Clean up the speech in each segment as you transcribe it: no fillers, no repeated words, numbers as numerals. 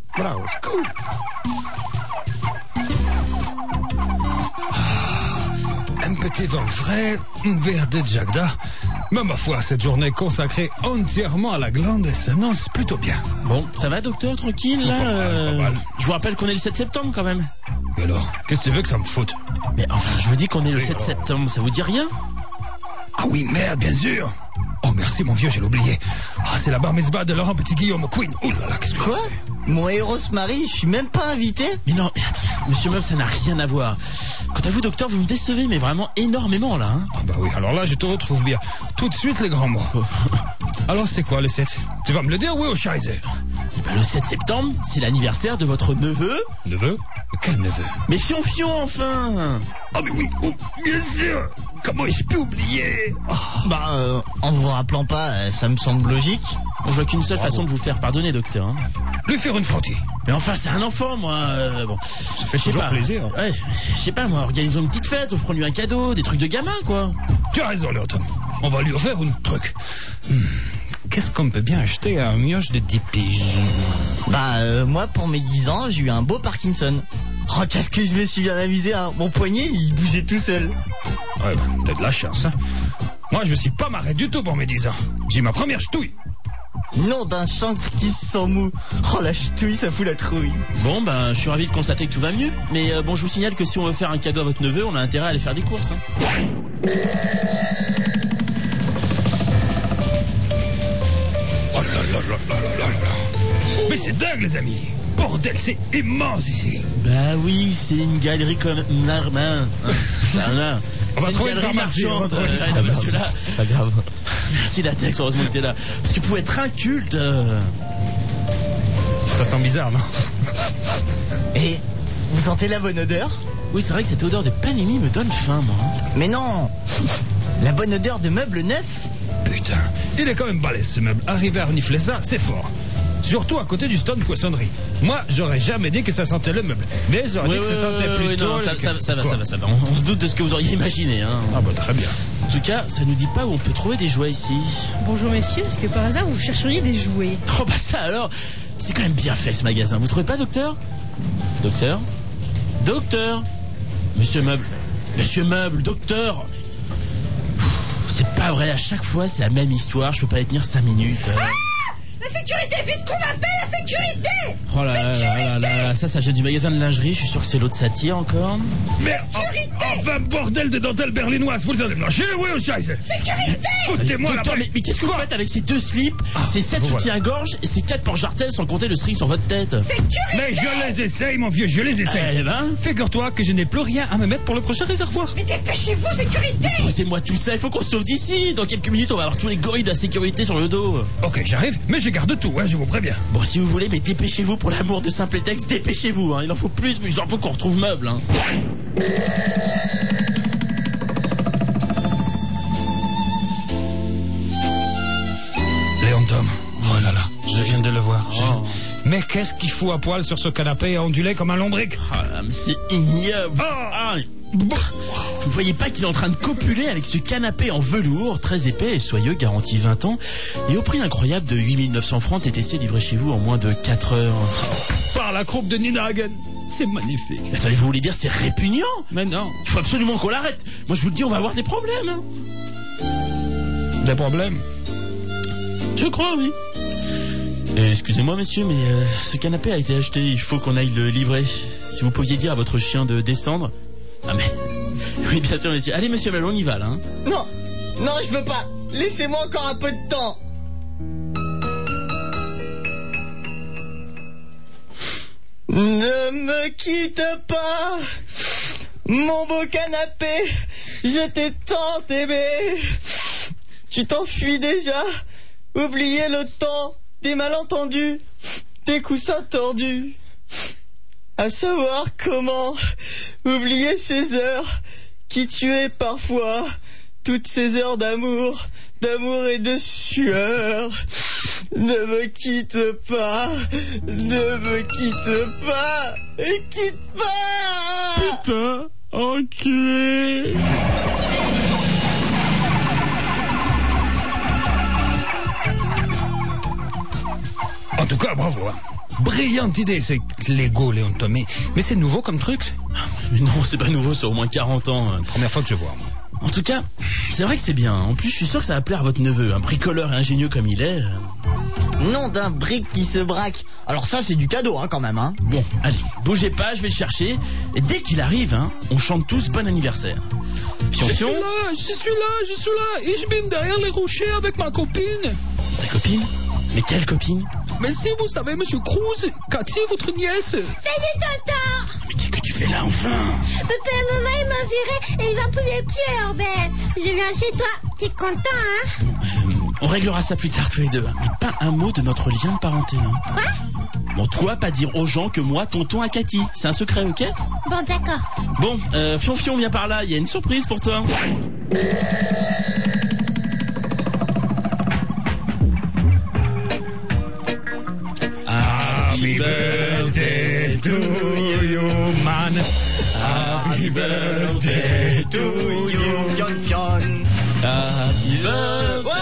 Voilà, c'est cool. Un petit vin frais, un verre de Jagda. Mais ma foi, cette journée consacrée entièrement à la glande s'annonce plutôt bien. Bon, ça va docteur, tranquille là Pas mal. Je vous rappelle qu'on est le 7 septembre quand même. Et alors, qu'est-ce que tu veux que ça me foute? Mais enfin, je vous dis qu'on est le Oui, 7 septembre, ça vous dit rien? Ah oui, merde, bien sûr. Oh merci mon vieux, j'ai oublié. Ah, c'est la bar mitzvah de Laurent Petit-Guillaume Queen. Oh là là, qu'est-ce que Quoi? j'ai fait? Mon héros se marie, je suis même pas invité? Mais non, mais attends, monsieur Meub, ça n'a rien à voir. Quant à vous docteur, vous me décevez, mais vraiment énormément là. Hein. Ah bah oui, alors là, je te retrouve bien. Tout de suite les grands mots. Alors c'est quoi le 7? Tu vas me le dire, oui, au Scheisse? Eh ben, le 7 septembre, c'est l'anniversaire de votre neveu. Neveu? Quel neveu? Mais Fion, enfin. Ah mais oui, oh, bien sûr. Comment ai-je pu oublier? Oh. En vous rappelant pas, ça me semble logique. Je vois qu'une seule façon de vous faire pardonner, docteur. Hein. Lui faire une frottille. Mais enfin, c'est un enfant, moi. Bon, Ça fait toujours plaisir. Ouais, je sais pas, moi, organisons une petite fête, offrons-lui un cadeau, des trucs de gamin, quoi. Tu as raison, Léon Tom. On va lui offrir un truc. Qu'est-ce qu'on peut bien acheter à un mioche de 10 piges? Moi, pour mes 10 ans, j'ai eu un beau Parkinson. Oh, qu'est-ce que je me suis bien amusé, hein. Mon poignet, il bougeait tout seul. Ouais, bah, t'as de la chance, hein. Moi, je me suis pas marré du tout pour mes 10 ans. J'ai ma première ch'touille. Nom d'un chancre qui se sent mou. Oh, la ch'touille, ça fout la trouille. Bon, ben, je suis ravi de constater que tout va mieux. Mais bon, je vous signale que si on veut faire un cadeau à votre neveu, on a intérêt à aller faire des courses. Hein. Oh là là là là là là là. Mais c'est dingue, les amis. Bordel, c'est immense ici. Bah oui, c'est une galerie comme Narmin. Hein. On va C'est trouver une une galerie pharmacie, on va marchande. trouver une Ouais, non, parce que pharmacie. là, Pas grave. merci Latex, heureusement que t'es là. Parce que vous pouvez être inculte. Ça sent bizarre, non? Et vous sentez la bonne odeur? Oui, c'est vrai que cette odeur de panini me donne faim, moi. Mais non. La bonne odeur de meubles neufs. Putain, il est quand même balèze ce meuble. Arriver à renifler ça, c'est fort. Surtout à côté du stand poissonnerie. Moi, j'aurais jamais dit que ça sentait le meuble. Mais j'aurais dit que ça sentait plutôt... non, ça va. Quoi? On se doute de ce que vous auriez imaginé. Hein. Ah bah très bien. En tout cas, ça nous dit pas où on peut trouver des jouets ici. Bonjour messieurs, est-ce que par hasard vous chercheriez des jouets? Oh bah ça alors, c'est quand même bien fait ce magasin. Vous trouvez pas, docteur? Docteur Monsieur Meuble, docteur. C'est pas vrai, à chaque fois c'est la même histoire, je peux pas y tenir 5 minutes. La sécurité, vite qu'on appelle la sécurité! Oh là là, ça vient du magasin de lingerie, je suis sûr que c'est l'eau de satire encore. Mais enfin, bordel de dentelle berlinoise, vous les avez blanchis, oui, au Scheisse? Sécurité! Foutez-moi Docteur, là-bas. mais qu'est-ce que vous faites avec ces 2 slips, ces 7 voilà. soutiens-gorge et ces 4 porte-jartelles sans compter le string sur votre tête? Mais je les essaye, mon vieux, je les essaye. Eh ben, Figure-toi que je n'ai plus rien à me mettre pour le prochain réservoir. Mais dépêchez-vous, sécurité! posez-moi tout ça, il faut qu'on se sauve d'ici. Dans quelques minutes, on va avoir tous les gorilles de la sécurité sur le dos. Ok, j'arrive, mais je garde tout, hein, je vous préviens. Bon, si vous voulez, mais dépêchez-vous pour l'amour de Simpletex, dépêchez-vous, hein. Il en faut plus, mais il en faut qu'on retrouve meuble, hein. Léon Tom, oh là là, je viens de le voir. Oh. Mais qu'est-ce qu'il fout à poil sur ce canapé à onduler comme un lombric? Ah là, mais c'est ignoble. Ah, vous voyez pas qu'il est en train de copuler avec ce canapé en velours, très épais et soyeux, garanti 20 ans, et au prix incroyable de 8900 francs, TTC livré chez vous en moins de 4 heures. Par la croupe de Nina Hagen. C'est magnifique. Mais attendez, vous voulez dire c'est répugnant? Mais non. Il faut absolument qu'on l'arrête. Moi je vous le dis, on va avoir des problèmes. Hein. Des problèmes? Je crois, oui. Excusez-moi monsieur, mais ce canapé a été acheté, il faut qu'on aille le livrer. Si vous pouviez dire à votre chien de descendre. Ah mais... Oui bien sûr monsieur. Allez monsieur Malone, on y va là. Hein. Non, je veux pas. Laissez-moi encore un peu de temps. Ne me quitte pas, mon beau canapé. Je t'ai tant aimé. Tu t'enfuis déjà. Oubliez le temps des malentendus, des coussins tordus. À savoir comment oublier ces heures qui tuaient parfois, toutes ces heures d'amour et de sueur. Ne me quitte pas, ne me quitte pas, et quitte pas. Putain, enculé. En tout cas, bravo. Hein. brillante idée, c'est Lego, Léon Tomé. Mais c'est nouveau comme truc. Mais non, c'est pas nouveau, c'est au moins 40 ans. Première fois que je vois, moi. En tout cas, c'est vrai que c'est bien. En plus, je suis sûr que ça va plaire à votre neveu. Un bricoleur et ingénieux comme il est. Nom d'un brick qui se braque. Alors ça, c'est du cadeau, hein, quand même, hein. Bon, allez, bougez pas, je vais le chercher. Et dès qu'il arrive, hein, on chante tous bon anniversaire. Je suis là. Et je bin derrière les rochers avec ma copine. Ta copine? Mais quelle copine? Mais si vous savez, monsieur Cruz, Cathy, votre nièce. Salut, tonton. Mais qu'est-ce que tu fais là, enfin? Papa et maman, ils m'ont viré et ils vont plus les pieds. Alors, ben, je viens chez toi. T'es content, hein? On réglera ça plus tard tous les deux. Mais pas un mot de notre lien de parenté. Hein. Quoi? Bon, toi, pas dire aux gens que moi, tonton à Cathy. C'est un secret, ok? Bon, d'accord. Bon, Fion, viens par là. Il y a une surprise pour toi. Happy birthday to you, man. Happy birthday to you. Fion, fion. Happy birthday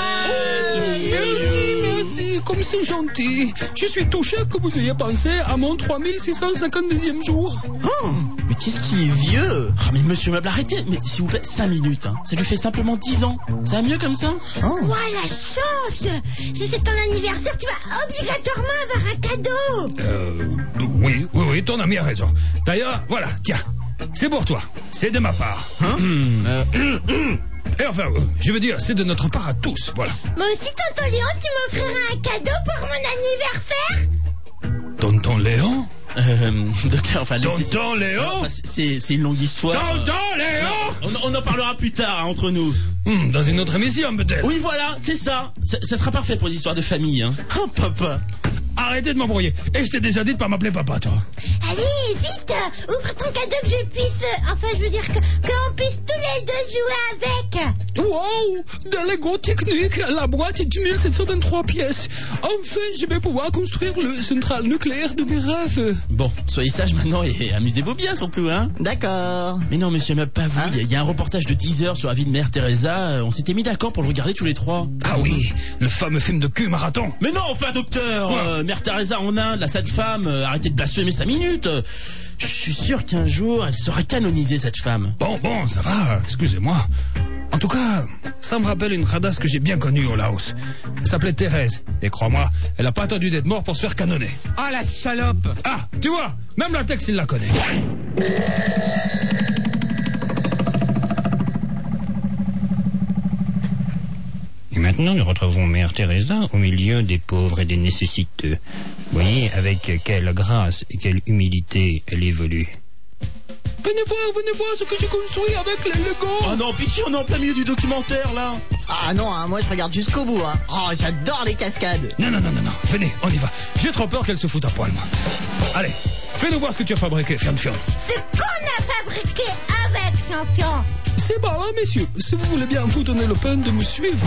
Merci, comme c'est gentil. Je suis touché que vous ayez pensé à mon 3652e jour. Oh, mais qu'est-ce qui est vieux? Ah, mais monsieur Meuble, arrêtez. Mais s'il vous plaît, 5 minutes. Hein. Ça lui fait simplement 10 ans. Ça va mieux comme ça? Oh. Ouah, la chance! Si c'est ton anniversaire, tu vas obligatoirement avoir un cadeau. Oui, ton ami a raison. D'ailleurs, voilà, tiens, c'est pour toi. C'est de ma part. Hein? Et enfin, je veux dire, c'est de notre part à tous, voilà. Moi aussi, tonton Léon, tu m'offriras un cadeau pour mon anniversaire? Tonton Léon? Docteur, enfin... Tonton Léon? Enfin, c'est une longue histoire. Tonton Léon? On en parlera plus tard, hein, entre nous. Dans une autre émission, peut-être. Oui, voilà, c'est ça. Ça sera parfait pour l'histoire de famille. Hein. Oh, papa. Arrêtez de m'embrouiller. Et je t'ai déjà dit de pas m'appeler papa, toi. Allez, vite, ouvre ton cadeau que je puisse... enfin, je veux dire qu'on puisse tous les deux jouer avec. Wow! Des Lego techniques, la boîte est de 1723 pièces. Enfin, je vais pouvoir construire le central nucléaire de mes rêves. Bon, soyez sages maintenant et amusez-vous bien surtout, hein. D'accord. Mais non, monsieur Meuble, pas vous. Hein? Il y a un reportage de 10 heures sur la vie de Mère Teresa. On s'était mis d'accord pour le regarder tous les trois. Ah oui, le fameux film de cul marathon. Mais non, enfin, docteur, Mère Teresa en Inde, la sainte femme, arrêtez de blasphémer 5 minutes. Je suis sûr qu'un jour, elle sera canonisée, cette femme. Bon, ça va, excusez-moi. En tout cas, ça me rappelle une radasse que j'ai bien connue au Laos. Elle s'appelait Thérèse. Et crois-moi, elle n'a pas attendu d'être morte pour se faire canonner. Ah, la salope! Ah, tu vois, même la Tex, il la connaît. Et maintenant, nous retrouvons Mère Teresa au milieu des pauvres et des nécessiteux. Voyez avec quelle grâce et quelle humilité elle évolue. Venez voir ce que j'ai construit avec les Lego. Oh non, pitié, on est en plein milieu du documentaire, là. Ah non, hein, moi je regarde jusqu'au bout, hein. Oh, j'adore les cascades. Non, venez, on y va. J'ai trop peur qu'elle se foute à poil, moi. Allez, fais-nous voir ce que tu as fabriqué, Fion. Ce qu'on a fabriqué avec Fion. C'est bon, hein, messieurs. Si vous voulez bien vous donner le pain de me suivre.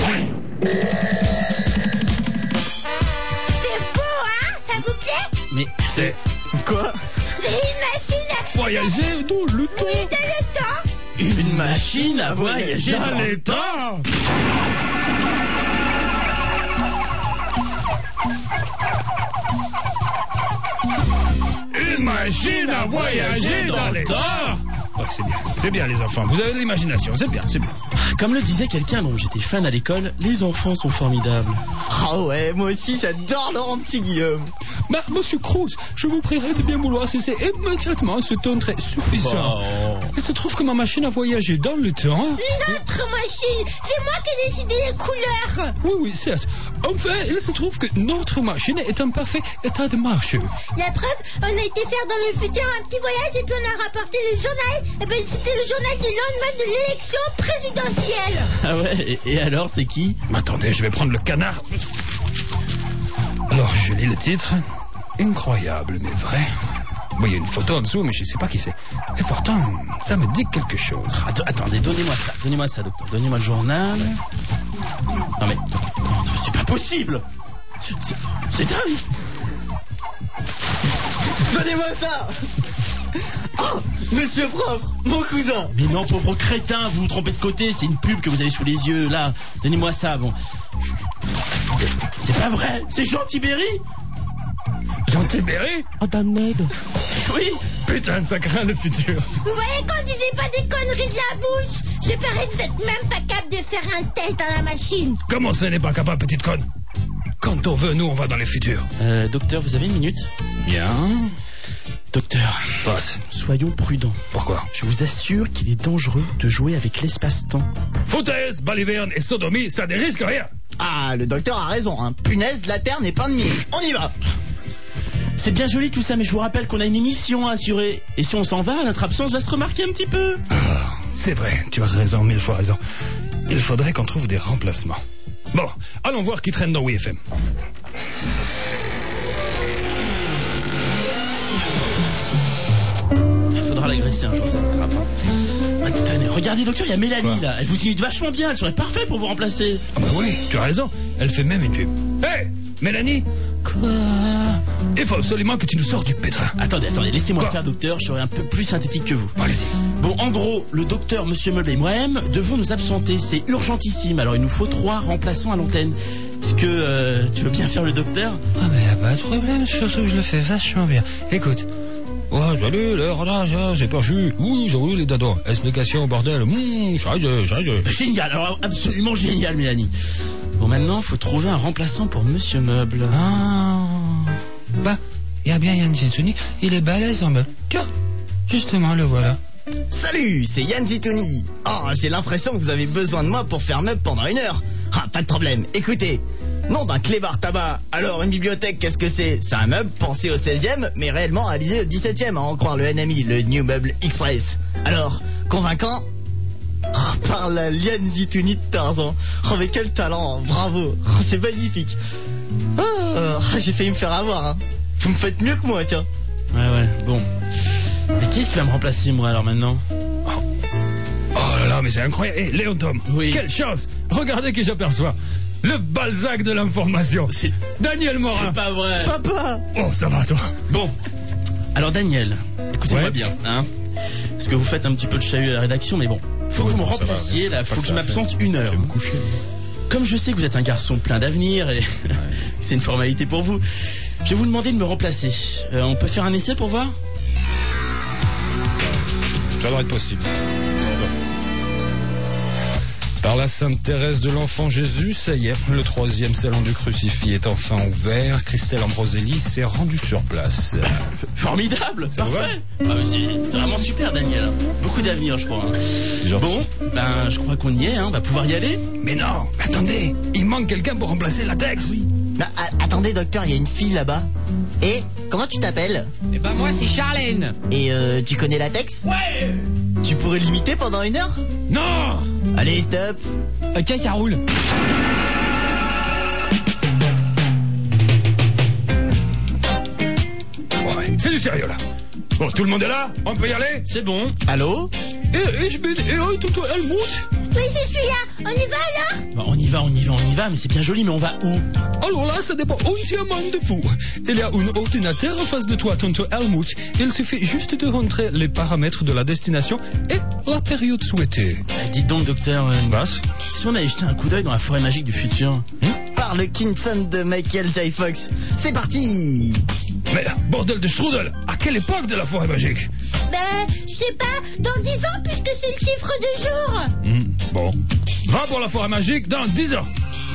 C'est beau, hein? Ça vous plaît? Mais C'est Quoi? Une machine à... voyager dans le temps. Oui, dans le temps. une machine à voyager dans le temps. Une machine à voyager dans les temps. Ouais, c'est bien les enfants. Vous avez de l'imagination, c'est bien. Comme le disait quelqu'un dont j'étais fan à l'école, les enfants sont formidables. Ah ouais, moi aussi j'adore Laurent Petit Guillaume. Bah, monsieur Cruz, je vous prierai de bien vouloir cesser immédiatement ce ton très suffisant. Il se trouve que ma machine à voyager dans le temps... Notre machine, c'est moi qui ai décidé les couleurs. Oui, certes. Enfin, il se trouve que notre machine est en parfait état de marche. La preuve, on a été faire dans le futur un petit voyage et puis on a rapporté le journal. Et ben c'était le journal du lendemain de l'élection présidentielle. Ah ouais, et alors c'est qui? Attendez, je vais prendre le canard. Alors, je lis le titre. Incroyable, mais vrai. Bon, il y a une photo en dessous, mais je sais pas qui c'est. Et pourtant, ça me dit quelque chose. Attendez, donnez-moi ça, docteur. Donnez-moi le journal. Non mais, c'est pas possible. C'est dingue. Donnez-moi ça. Oh, monsieur prof, mon cousin. Mais non, pauvre crétin, vous vous trompez de côté, c'est une pub que vous avez sous les yeux, là. Donnez-moi ça, bon. C'est pas vrai, c'est Jean Tibéri. Jean Tibéry? Oh, damned. Oui. Putain, ça craint le futur. Vous voyez qu'on disait pas des conneries de la bouche? Je parie que vous êtes même pas capable de faire un test dans la machine. Comment ça n'est pas capable, petite conne? Quand on veut, nous, on va dans les futurs. Docteur, vous avez une minute? Bien. Docteur, Passe. soyons prudents. Pourquoi? Je vous assure qu'il est dangereux de jouer avec l'espace-temps. Foutaise, baliverne et sodomie, ça ne risque rien. Ah, le docteur a raison, hein. Punaise, la Terre n'est pas de mine. On y va. C'est bien joli tout ça, mais je vous rappelle qu'on a une émission à assurer. Et si on s'en va, notre absence va se remarquer un petit peu. C'est vrai, tu as raison, 1000 fois raison. Il faudrait qu'on trouve des remplacements. Bon, allons voir qui traîne dans WeFM. Il faudra l'agresser un jour, ça va grave. Tenez, regardez docteur, il y a Mélanie Quoi? là. Elle vous imite vachement bien, elle serait parfaite pour vous remplacer. Ah bah oui, tu as raison. Elle fait même une pub. Hé, Mélanie. Quoi? Il faut absolument que tu nous sors du pétrin. Attendez, laissez-moi Quoi? faire docteur, je serai un peu plus synthétique que vous. Allez-y. Bon, en gros, le docteur, monsieur Meuble et moi-même devons nous absenter, c'est urgentissime. Alors il nous faut 3 remplaçants à l'antenne. Est-ce que tu veux bien faire le docteur? Ah, mais y a pas de problème, surtout que je le fais vachement bien. Écoute. Oh, salut, le radar, c'est perçu. Oui, j'ai eu les dados. Explication, bordel. Charge. Génial, alors absolument génial, Mélanie. Bon, maintenant, faut trouver un remplaçant pour monsieur Meuble. Ah. Bah, y a bien Yann Zitouni, il est balèze en meuble. Tiens, justement, le voilà. Salut, c'est Yann Zitouni. Oh, j'ai l'impression que vous avez besoin de moi pour faire meuble pendant 1 heure. Ah, pas de problème. Écoutez, nom d'un clébard tabac. Alors, une bibliothèque, qu'est-ce que c'est? C'est un meuble pensé au 16e, mais réellement réalisé au 17e, à en croire le NMI, le New Meuble Express. Alors, convaincant? Oh, par la Yann Zitouni de Tarzan. Oh, mais quel talent, bravo. Oh, c'est magnifique. Oh, j'ai failli me faire avoir, hein. Vous me faites mieux que moi, tiens. Ouais, bon. Mais qui est-ce qui va me remplacer, moi, alors maintenant? Oh là là, mais c'est incroyable. Hé, Léon Tom. Oui. Quelle chance. Regardez qui j'aperçois. Le Balzac de l'information. C'est Daniel Morin. C'est pas vrai. Papa. Oh, ça va, toi. Bon, alors Daniel, écoutez-moi Ouais. bien, hein. Parce que vous faites un petit peu de chahut à la rédaction, mais bon, faut que vous me ça va, remplaciez, là, pas faut que que je ça m'absente fait. 1 heure. Je vais me coucher. Comme je sais que vous êtes un garçon plein d'avenir et c'est une formalité pour vous, je vais vous demander de me remplacer. On peut faire un essai pour voir? Ça doit être possible. Par la Sainte Thérèse de l'Enfant Jésus, ça y est, le 3e salon du crucifix est enfin ouvert. Christelle Ambroselli s'est rendue sur place. Formidable, Ça vous parfait. Ah, mais c'est vraiment super, Daniel. Beaucoup d'avenir, je crois. Gentil. Bon, ben je crois qu'on y est, hein. On va pouvoir y aller. Mais non, attendez, il manque quelqu'un pour remplacer Latex. Oui. Bah, attendez, docteur, il y a une fille là-bas. Et comment tu t'appelles? Eh ben moi c'est Charlène. Et tu connais Latex? Ouais. Tu pourrais l'imiter pendant 1 heure? Non. Allez, stop. Ok, ça roule. Ouais, c'est du sérieux là. Bon, tout le monde est là? On peut y aller? C'est bon. Allô? Ich bin Toto Helmut. Oui, je suis là. On y va alors? Bon, on y va, mais c'est bien joli, mais on va où? Alors là, ça dépend entièrement de vous. Il y a un ordinateur en face de toi, Tonto Helmut. Il suffit juste de rentrer les paramètres de la destination et la période souhaitée. Dites donc, docteur, Basse. si on allait jeter un coup d'œil dans la forêt magique du futur. Par le Kinson de Michael J. Fox. C'est parti. Mais, bordel de strudel, à quelle époque de la forêt magique? Ben, je sais pas. Dans 10 ans, puisque c'est le chiffre du jour. Bon. Va pour la forêt magique dans 10 ans.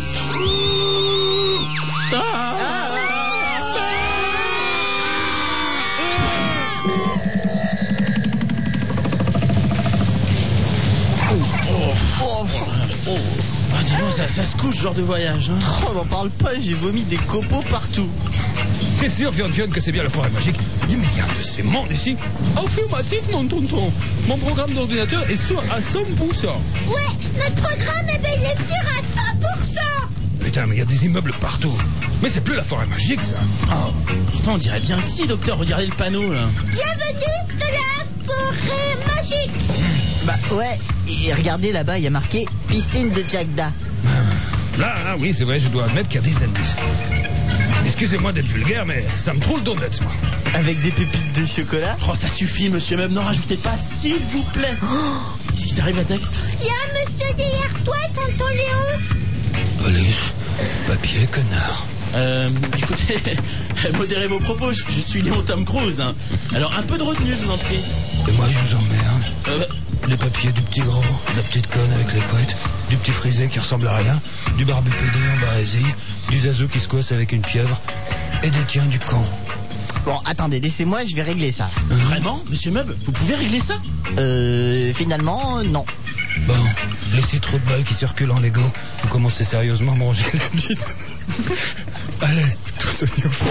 Ah, dis donc, ça se couche, ce genre de voyage, hein. Oh, n'en parle pas, j'ai vomi des copeaux partout. T'es sûr, Fion, que c'est bien la forêt magique? Il y a de ces mondes ici. Affirmativement, tonton. Mon programme d'ordinateur est sûr à 100%. Ouais, notre programme, eh ben, il est sûr à 100%. Putain, mais il y a des immeubles partout. Mais c'est plus la forêt magique, ça. Oh, pourtant, on dirait bien que si, docteur, regardez le panneau, là. Bienvenue de la forêt magique. Bah ouais, et regardez là-bas, il y a marqué piscine de Jagda. Là, oui, c'est vrai, je dois admettre qu'il y a des indices. Excusez-moi d'être vulgaire, mais ça me trouve le dos moi. Avec des pépites de chocolat. Oh, ça suffit, monsieur, même n'en rajoutez pas, s'il vous plaît. Qu'est-ce qui t'arrive, Latex? Il y a un monsieur derrière toi, tonton Léon. Police, papier, connard. Écoutez, modérez vos propos, je suis Léon Tom Cruise. Hein. Alors un peu de retenue, je vous en prie. Et moi, je vous emmerde. Les papiers du petit gros, de la petite conne avec les couettes, du petit frisé qui ressemble à rien, du barbu pédé en barésie, du zazou qui se coisse avec une pieuvre, et des tiens du con. Bon, attendez, laissez-moi, je vais régler ça. Vraiment, monsieur Meuble, vous pouvez régler ça? Finalement, non. Bon, les 6 trous de balles qui circulent en Lego, vous commencez sérieusement à manger la bise. Allez, tous au fond.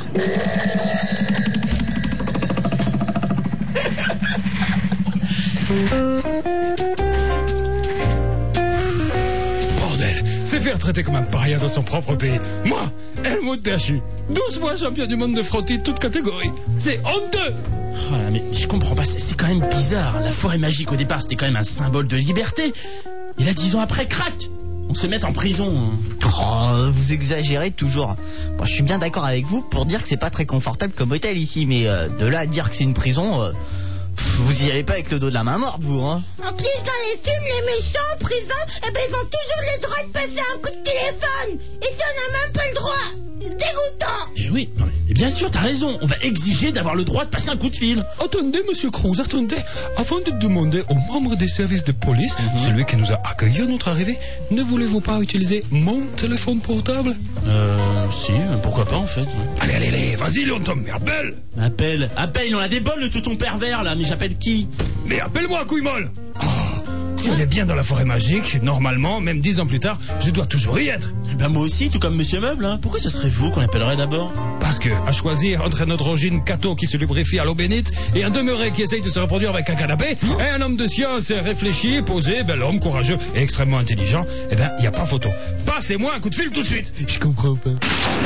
Bordel, c'est faire traiter comme un paria dans son propre pays. Moi, Helmut Perchu, 12 fois champion du monde de frottis de toute catégorie. C'est honteux. Oh là, mais je comprends pas, c'est quand même bizarre. La forêt magique au départ c'était quand même un symbole de liberté. Et là 10 ans après, crac, on se met en prison. Oh, vous exagérez toujours. Bon, je suis bien d'accord avec vous pour dire que c'est pas très confortable comme hôtel ici, mais de là à dire que c'est une prison, vous y allez pas avec le dos de la main morte, vous, hein. En plus, dans les films, les méchants en prison, ils ont toujours le droit de passer un coup de téléphone. Ici, on n'a même pas le droit. C'est dégoûtant. Et oui, non, mais bien sûr, t'as raison. On va exiger d'avoir le droit de passer un coup de fil. Attendez, monsieur Cruz, attendez. Avant de demander aux membres des services de police, celui qui nous a accueillis à notre arrivée, ne voulez-vous pas utiliser mon téléphone portable? Si, pourquoi pas en fait. Allez, vas-y, Léon Tom, mais appelle. Appelle, on a des bols de tout ton pervers là, mais j'appelle qui? Mais appelle-moi, couille molle. Si on est bien dans la forêt magique, normalement, même 10 ans plus tard, je dois toujours y être. Ben moi aussi, tout comme Monsieur Meuble, hein. Pourquoi ce serait vous qu'on appellerait d'abord? Parce que, à choisir entre un androgyne cato qui se lubrifie à l'eau bénite et un demeuré qui essaye de se reproduire avec un canapé, et un homme de science réfléchi, posé, bel homme, courageux et extrêmement intelligent, eh ben, il n'y a pas photo. Passez-moi un coup de fil tout de suite. Je comprends pas.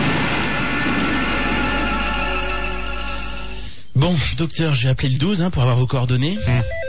Bon, docteur, je vais appeler le 12 pour avoir vos coordonnées.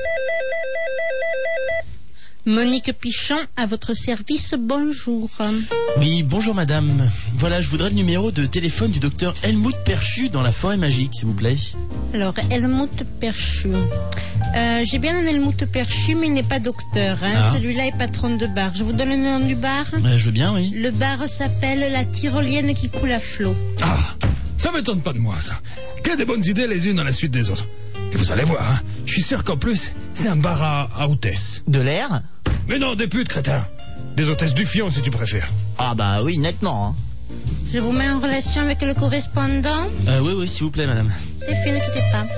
Monique Pichon, à votre service, bonjour. Oui, bonjour madame. Voilà, je voudrais le numéro de téléphone du docteur Helmut Perchu dans la forêt magique, s'il vous plaît. Alors, Helmut Perchu. J'ai bien un Helmut Perchu, mais il n'est pas docteur. Celui-là est patron de bar. Je vous donne le nom du bar? Je veux bien, oui. Le bar s'appelle La Tyrolienne qui coule à flot. Ah, ça m'étonne pas de moi, ça. Que des bonnes idées les unes dans la suite des autres. Et vous allez voir, je suis sûr qu'en plus, c'est un bar à hôtesses. De l'air? Mais non, des putes, crétin. Des hôtesses du fion, si tu préfères. Ah bah oui, nettement. Je vous mets en relation avec le correspondant? Oui, s'il vous plaît, madame. C'est fait, ne quittez pas.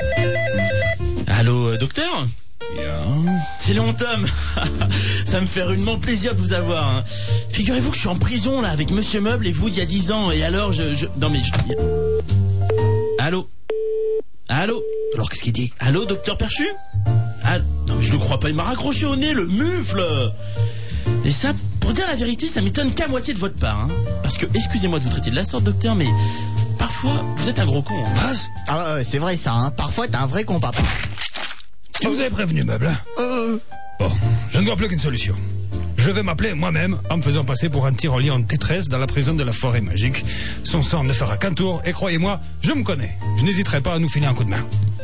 Allô, docteur? Bien. C'est Léon Tom. Ça me fait rudement plaisir de vous avoir. Hein. Figurez-vous que je suis en prison, là, avec Monsieur Meuble et vous, il y a 10 ans. Et alors, Non, mais... Allô? Alors, qu'est-ce qu'il dit? Allô, docteur Perchu? Ah, non, mais je ne crois pas, il m'a raccroché au nez, le mufle. Et ça, pour dire la vérité, ça m'étonne qu'à moitié de votre part. Hein. Parce que, excusez-moi de vous traiter de la sorte, docteur, mais parfois, vous êtes un gros con. Hein. Vas. Ah ouais, c'est vrai ça, hein. Parfois, t'es un vrai con, papa. Tu vous avais prévenu, Meuble. Bon, je ne vois plus qu'une solution. Je vais m'appeler moi-même en me faisant passer pour un tyrolien en détresse dans la prison de la forêt magique. Son sang ne fera qu'un tour et croyez-moi, je me connais. Je n'hésiterai pas à nous filer un coup de main.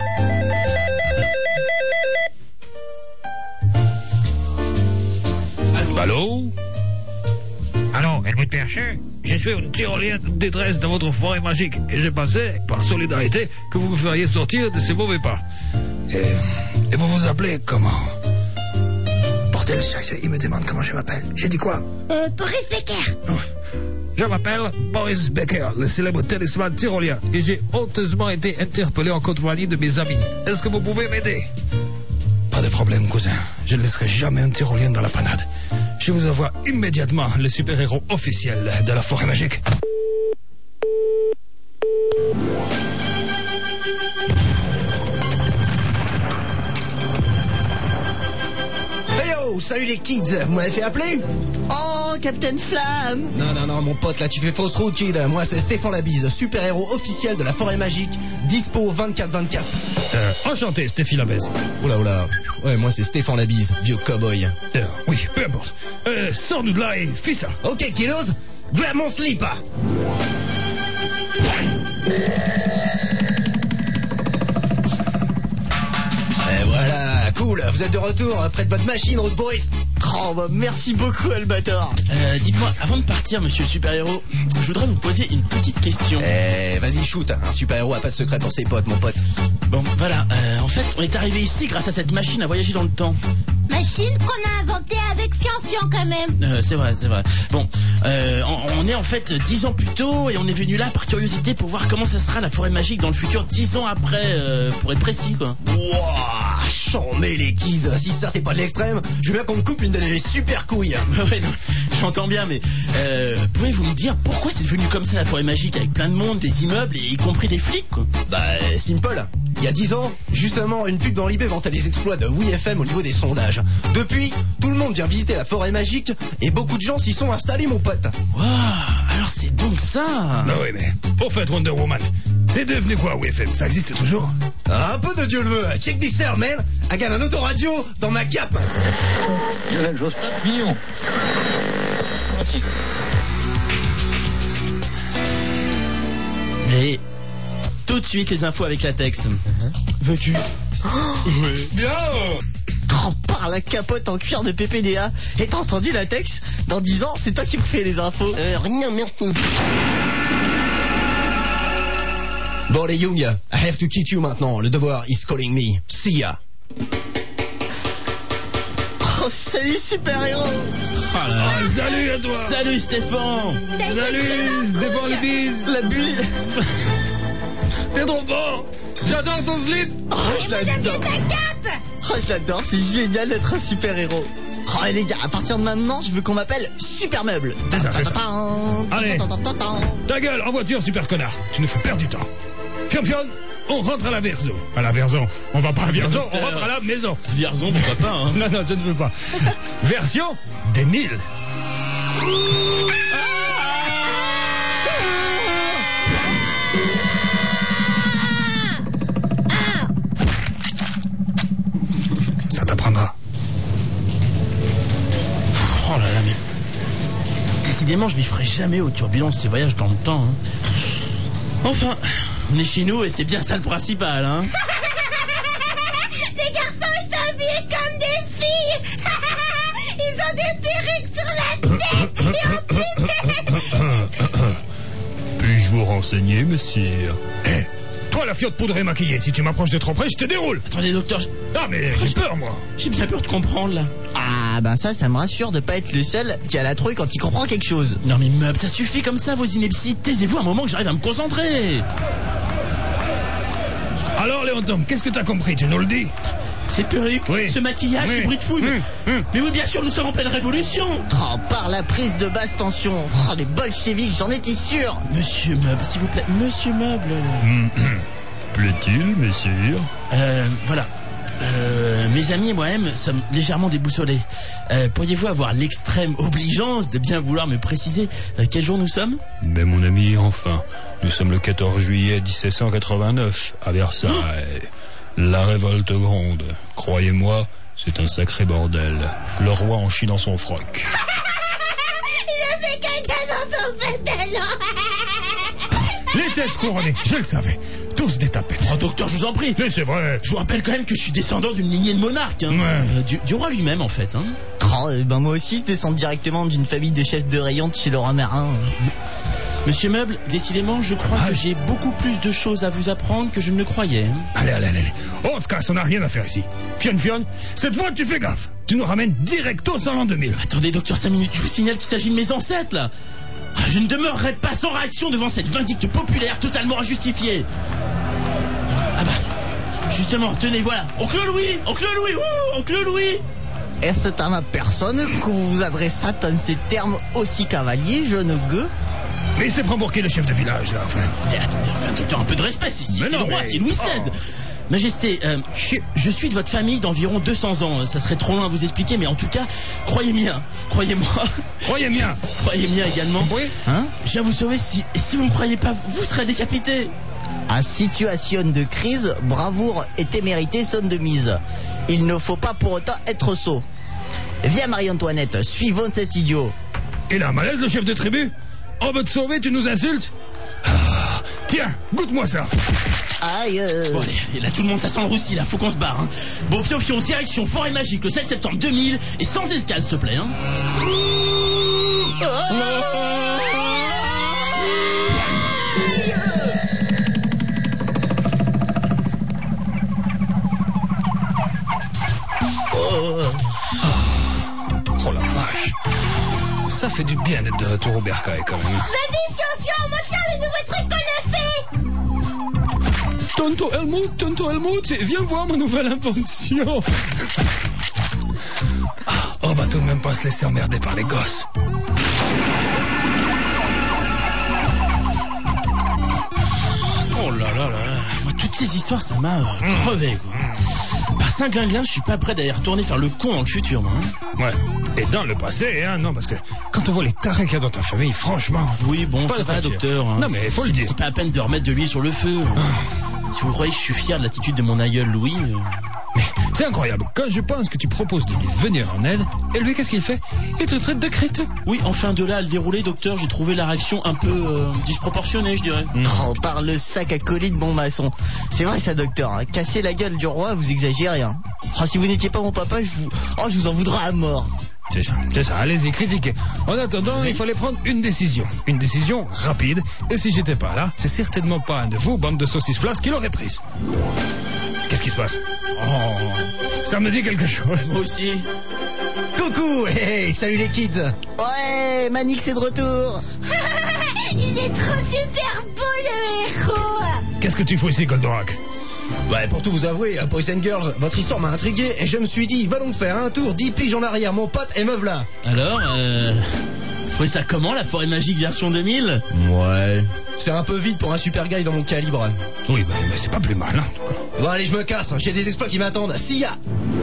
Allô? Allô, Helmut Perchu? Je suis un tyrolien de détresse dans votre forêt magique et j'ai pensé, par solidarité, que vous me feriez sortir de ces mauvais pas. Et vous vous appelez comment? Bordel, il me demande comment je m'appelle. J'ai dit quoi? Boris Becker. Je m'appelle Boris Becker, le célèbre talisman tyrolien, et j'ai honteusement été interpellé en compagnie de mes amis. Est-ce que vous pouvez m'aider? Pas de problème, cousin. Je ne laisserai jamais un tyrolien dans la panade. Je vous envoie immédiatement le super-héros officiel de la forêt magique. Hey yo, salut les kids, vous m'avez fait appeler? Oh, Captain Flamme. Non, mon pote, là, tu fais fausse route, kid. Moi, c'est Stéphane Labise, super-héros officiel de la forêt magique, dispo 24/24. Enchanté, Stéphie Labise. Oula. Ouais, moi, c'est Stéphane Labise, vieux cow-boy. Oui, peu importe. Sors-nous de là et fais ça. Ok, kiddos, grab mon slip. Et voilà, cool, vous êtes de retour, près de votre machine, Road Boys. Oh bah merci beaucoup Albator. Dites-moi, avant de partir, monsieur le super-héros, je voudrais vous poser une petite question. Vas-y, shoot. Un super-héros a pas de secret pour ses potes, mon pote. Bon, voilà, en fait, on est arrivé ici grâce à cette machine à voyager dans le temps. Machine qu'on a inventée avec Fian quand même. C'est vrai. Bon, on est en fait 10 ans plus tôt et on est venu là par curiosité pour voir comment ça sera la forêt magique dans le futur 10 ans après, pour être précis, quoi. Wouah, j'en mets les guises. Si ça c'est pas de l'extrême, je veux bien qu'on me coupe une de mes super couilles. Ouais, non, j'entends bien, mais pouvez-vous me dire pourquoi c'est devenu comme ça la forêt magique avec plein de monde, des immeubles et y compris des flics, quoi? Bah, simple. Il y a 10 ans, justement, une pub dans l'IB vantait les exploits de WeFM au niveau des sondages. Depuis, tout le monde vient visiter la forêt magique et beaucoup de gens s'y sont installés, mon pote. Waouh, alors c'est donc ça. Ah oui, mais au fait, Wonder Woman, c'est devenu quoi WeFM? Ça existe toujours? Un peu de Dieu le veut. Check this out, man. I got un autoradio dans ma cape. Et tout de suite les infos avec la Tex. Veux-tu? Oui. Bien. Oh, par la capote en cuir de PPDA. Et t'as entendu la Tex? Dans 10 ans, c'est toi qui me fais les infos. Rien, merci. Bon les Young, I have to kick you maintenant. Le devoir is calling me. See ya. Oh, salut super-héros. Salut à toi. Salut Stéphane. Salut Stéphane le bise. La bulle. T'es trop fort. J'adore ton slip. Oh, je l'adore. Oh, je l'adore, c'est génial d'être un super-héros. Oh, les gars, à partir de maintenant, je veux qu'on m'appelle Super Meuble. C'est ça. Allez. Ta gueule, en voiture, super connard. Tu nous fais perdre du temps. Fion, on rentre à la Verzo. À la Verzon. On va pas à Vierzon, on rentre à la maison. Vierzon, pourquoi pas, hein? Non, je ne veux pas. Version des 1000. Ça t'apprendra. Oh là là, mais... Décidément, je m'y ferai jamais aux turbulences ces voyages dans le temps, hein. Enfin, on est chez nous et c'est bien ça le principal, hein. Les garçons, ils sont habillés comme des filles. Ils ont des perruques sur la tête. Et en plus... Puis-je vous renseigner, monsieur? Toi, la fiotte poudrée maquillée, si tu m'approches de trop près, je te déroule. Attendez, docteur, Ah, mais j'ai peur, moi. j'ai bien peur de comprendre, là. Ah, ben ça me rassure de pas être le seul qui a la trouille quand il comprend quelque chose. Non mais Meuble, ça suffit comme ça, vos inepties. Taisez-vous un moment que j'arrive à me concentrer. Alors, Léon Tom, qu'est-ce que t'as compris? Tu nous le dis? Ces perruques, Oui. ce maquillage, Oui. ces bruits de fouille. Mais oui, bien sûr, nous sommes en pleine révolution. Oh, par la prise de basse tension. Oh, les bolcheviks, j'en étais sûr. Monsieur Meuble, s'il vous plaît, Monsieur Meuble. Plaît-il, messieurs? Voilà. Mes amis et moi-même sommes légèrement déboussolés. Pourriez-vous avoir l'extrême obligeance de bien vouloir me préciser quel jour nous sommes? Mais mon ami, enfin, nous sommes le 14 juillet 1789, à Versailles. La révolte gronde. Croyez-moi, c'est un sacré bordel. Le roi en chie dans son froc. Il a fait caca dans son fauteuil. Les têtes couronnées, je le savais. Tous des tapettes. Oh docteur, je vous en prie. Mais c'est vrai. Je vous rappelle quand même que je suis descendant d'une lignée de monarques, hein. Ouais. Du roi lui-même en fait, hein. Oh, ben moi aussi, je descends directement d'une famille de chefs de rayon de chez Laurent Marin. Monsieur Meuble, décidément, je crois que j'ai beaucoup plus de choses à vous apprendre que je ne le croyais, hein. Allez. On se casse, on n'a rien à faire ici. Fion, cette fois tu fais gaffe. Tu nous ramènes directo sans l'an 2000. Attendez docteur, 5 minutes, je vous signale qu'il s'agit de mes ancêtres là. Je ne demeurerai pas sans réaction devant cette vindicte populaire totalement injustifiée. Ah bah, justement, tenez, voilà. Oncle Louis, Oncle Louis. Est-ce à ma personne que vous vous adressez dans ces termes aussi cavaliers, jeune gueux? Mais c'est prend pour qui le chef de village, là, enfin? Mais attendez, enfin, docteur, un peu de respect, c'est Mais le non, roi, mais- c'est Louis XVI. Majesté, je suis de votre famille d'environ 200 ans. Ça serait trop loin à vous expliquer, mais en tout cas, croyez-moi. Croyez bien. Croyez-moi également. Oui. Hein? Je viens vous sauver, si vous ne me croyez pas, vous serez décapité. À situation de crise, bravoure et témérité sont de mise. Il ne faut pas pour autant être sot. Viens Marie-Antoinette, suivons cet idiot. Il a un malaise, le chef de tribu? On veut te sauver, tu nous insultes? Ah, Tiens, goûte-moi ça. Aïe. Bon, allez, là, tout le monde, ça sent le roussi, là, faut qu'on se barre. Hein. Bon, Fion, direction Forêt Magique, le 7 septembre 2000, et sans escale, s'il te plaît. Hein. Oh la vache. Ça fait du bien d'être de retour au bercail quand même. Vas-y, Fion, montre-moi le nouveau truc qu'on a fait. Tonton Helmut, viens voir ma nouvelle invention. On va tout de même pas se laisser emmerder par les gosses. Oh là là là. Moi, toutes ces histoires, ça m'a crevé, quoi. Par Saint-Glinglin, je suis pas prêt d'aller retourner faire le con dans le futur, moi. Hein. Ouais. Et dans le passé, hein, non, parce que quand on voit les tarés qu'il y a dans ta famille, franchement. Oui, bon, pas ça va, docteur. Hein. Non, mais il faut le dire. C'est pas la peine de remettre de l'huile sur le feu. Si vous croyez que je suis fier de l'attitude de mon aïeul Louis... Mais c'est incroyable. Quand je pense que tu proposes de lui venir en aide, et lui, qu'est-ce qu'il fait? Il te traite de crétin. Oui, enfin, de là à le dérouler, docteur, j'ai trouvé la réaction un peu disproportionnée, je dirais. Oh, par le sac à colis de bon maçon. C'est vrai ça, docteur. Hein. Casser la gueule du roi, vous exagérez. Hein. Oh, si vous n'étiez pas mon papa, je vous en voudrais à mort. C'est ça, allez-y, critiquez. En attendant, il fallait prendre une décision rapide, et si j'étais pas là, c'est certainement pas un de vous, bande de saucisses flasques, qui l'aurait prise. Qu'est-ce qui se passe? Oh, ça me dit quelque chose. Moi aussi. Coucou, hey, salut les kids. Ouais, Manix est de retour. Il est trop super beau, le héros. Qu'est-ce que tu fais ici, Goldorak? Ouais, pour tout vous avouer, Boys and Girls, votre histoire m'a intrigué et je me suis dit, va donc faire un tour 10 piges en arrière, mon pote, et me v'là. Alors, vous trouvez ça comment, la Forêt Magique version 2000? Ouais. C'est un peu vite pour un super guy dans mon calibre. Oui, mais c'est pas plus mal, hein, en tout cas. Bon, allez, je me casse, j'ai des exploits qui m'attendent. See ya.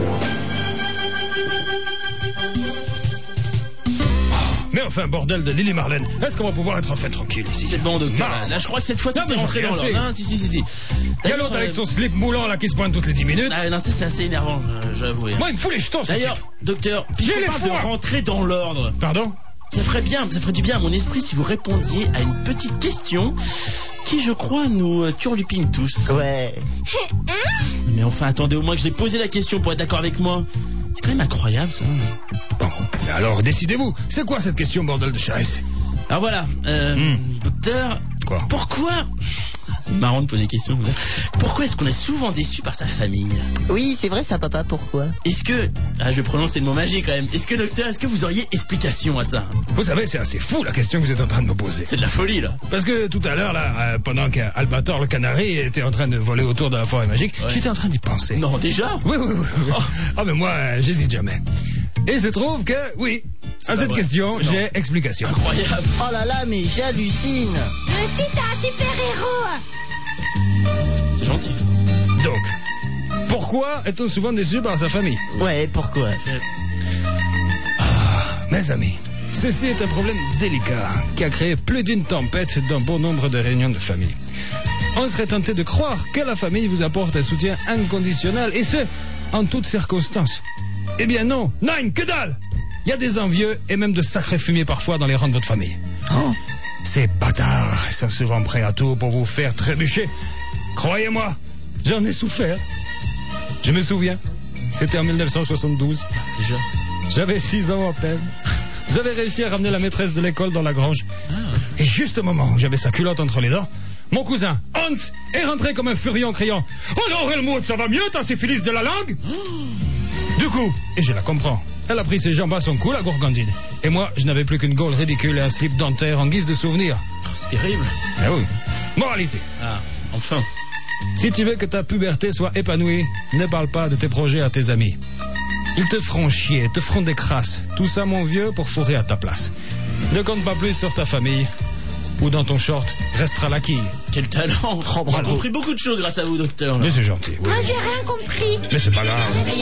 Mais enfin, bordel de Lily Marlène, est-ce qu'on va pouvoir être enfin tranquille ici? C'est bon, docteur. Non. Là, je crois que cette fois, Non, tout mais est rentré j'en dans sais l'ordre. Non, si. Il y a l'autre avec son slip moulant là qui se pointe toutes les 10 minutes. Ah, non, ça, c'est assez énervant, j'avoue. Moi, il me fout les jetons, ce D'ailleurs, type. docteur, J'ai je les parle de foies. rentrer dans l'ordre. Pardon? Ça ferait du bien à mon esprit si vous répondiez à une petite question qui, je crois, nous turlupine tous. Ouais. Mais enfin, attendez au moins que je l'ai posé la question pour être d'accord avec moi. C'est quand même incroyable, ça. Bon, mais alors décidez-vous. C'est quoi cette question, bordel de chaise? Alors voilà, docteur, Quoi? pourquoi... C'est marrant de poser des questions comme ça. Pourquoi est-ce qu'on est souvent déçu par sa famille? Oui, c'est vrai ça, papa, pourquoi? Est-ce que... Ah, je vais prononcer le mot magique quand même. Est-ce que, docteur, est-ce que vous auriez explication à ça? Vous savez, c'est assez fou la question que vous êtes en train de me poser. C'est de la folie, là. Parce que tout à l'heure, là, pendant qu'Albator le canari était en train de voler autour de la forêt magique, Ouais. j'étais en train d'y penser. Non, déjà? Oui. Ah, mais moi, j'hésite jamais. Et il se trouve que, oui, à pas cette vrai. question, C'est- non. j'ai explication. Incroyable. Oh là là, mais j'hallucine. Toi aussi, t'es un super héros. C'est gentil. Donc, pourquoi est-on souvent déçu par sa famille? Ouais, pourquoi? Mes amis, ceci est un problème délicat qui a créé plus d'une tempête dans bon nombre de réunions de famille. On serait tenté de croire que la famille vous apporte un soutien inconditionnel, et ce, en toutes circonstances. Eh bien non, que dalle! Il y a des envieux et même de sacrés fumiers parfois dans les rangs de votre famille. Oh. Ces bâtards sont souvent prêts à tout pour vous faire trébucher. Croyez-moi, j'en ai souffert. Je me souviens, c'était en 1972. Déjà. J'avais 6 ans à peine. J'avais réussi à ramener la maîtresse de l'école dans la grange. Et juste au moment où j'avais sa culotte entre les dents, mon cousin, Hans, est rentré comme un furieux en criant « Oh non, Helmut, ça va mieux, ta syphilis de la langue ?» Du coup, et je la comprends, elle a pris ses jambes à son cou, la gourgandine. Et moi, je n'avais plus qu'une gaule ridicule et un slip dentaire en guise de souvenir. C'est terrible. Ah oui. Moralité. Ah, enfin. Si tu veux que ta puberté soit épanouie, ne parle pas de tes projets à tes amis. Ils te feront chier, te feront des crasses. Tout ça, mon vieux, pour fourrer à ta place. Ne compte pas plus sur ta famille. Ou dans ton short, restera la quille. Quel talent. Oh, bravo. J'ai compris beaucoup de choses grâce à vous, docteur. là. Mais c'est gentil, oui. Moi, j'ai rien compris. Mais c'est pas grave.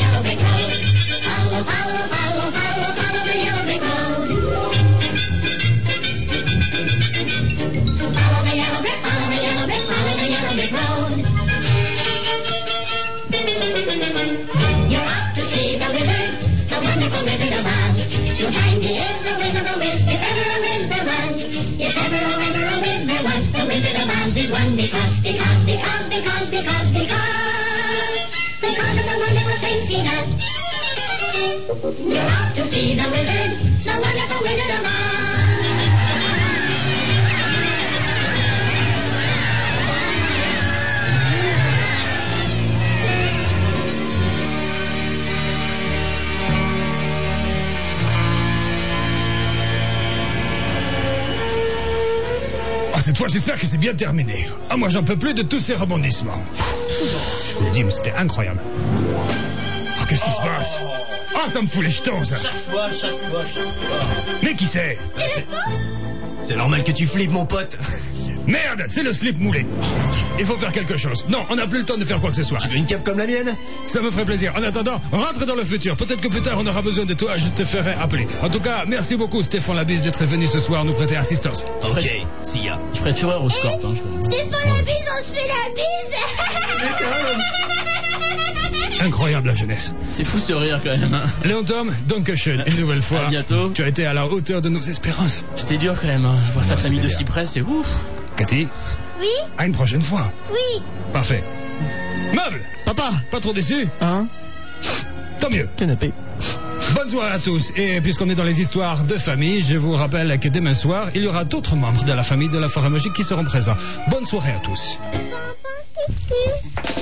You're off to see the wizard, the wonderful Wizard of Oz. You'll find he is a wizard, a whiz, if ever a whiz there was. If ever a whiz there was, the Wizard of Oz is one big You're off to see the wizard, the wonderful Wizard of Oz. Ah, cette fois, j'espère que c'est bien terminé. Ah, moi, j'en peux plus de tous ces rebondissements. Je vous le dis, mais c'était incroyable. Ah, qu'est-ce qui se passe? Ah, ça me fout les jetons, ça. Chaque fois. Mais qui c'est? C'est normal que tu flippes, mon pote. Merde, c'est le slip moulé. Il faut faire quelque chose. Non, on n'a plus le temps de faire quoi que ce soit. Tu veux une cape comme la mienne? Ça me ferait plaisir. En attendant, rentre dans le futur. Peut-être que plus tard, on aura besoin de toi. Je te ferai appeler. En tout cas, merci beaucoup, Stéphane Labisse, d'être venu ce soir nous prêter assistance. Ok, see ya. Je ferais fureur au scorp. Hein, Stéphane la bise, on se fait la bise. Incroyable, la jeunesse. C'est fou ce rire quand même. Hein. Léon Tom, Dankeschön, une nouvelle fois. À bientôt. Tu as été à la hauteur de nos espérances. C'était dur quand même. Hein. Voir sa famille de si près, c'est ouf. Cathy, Oui, à une prochaine fois. oui. Parfait. Meuble, Papa. pas trop déçu? Hein? Tant mieux. Canapé. Bonne soirée à tous. Et puisqu'on est dans les histoires de famille, je vous rappelle que demain soir, il y aura d'autres membres de la famille de la Forêt Magique qui seront présents. Bonne soirée à tous.